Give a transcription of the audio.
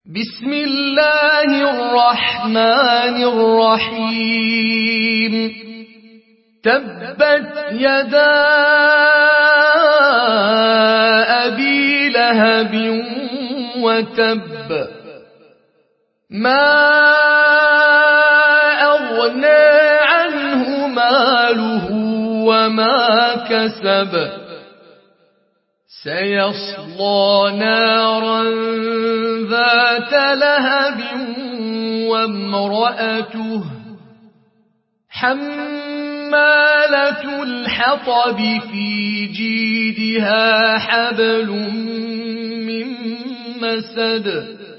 بسم الله الرحمن الرحيم تبت يدا أبي لهب وتب ما أغنى عنه ماله وما كسب سيصلى نارا ذات لهب وامرأته حمالة الحطب في جيدها حبل من مسد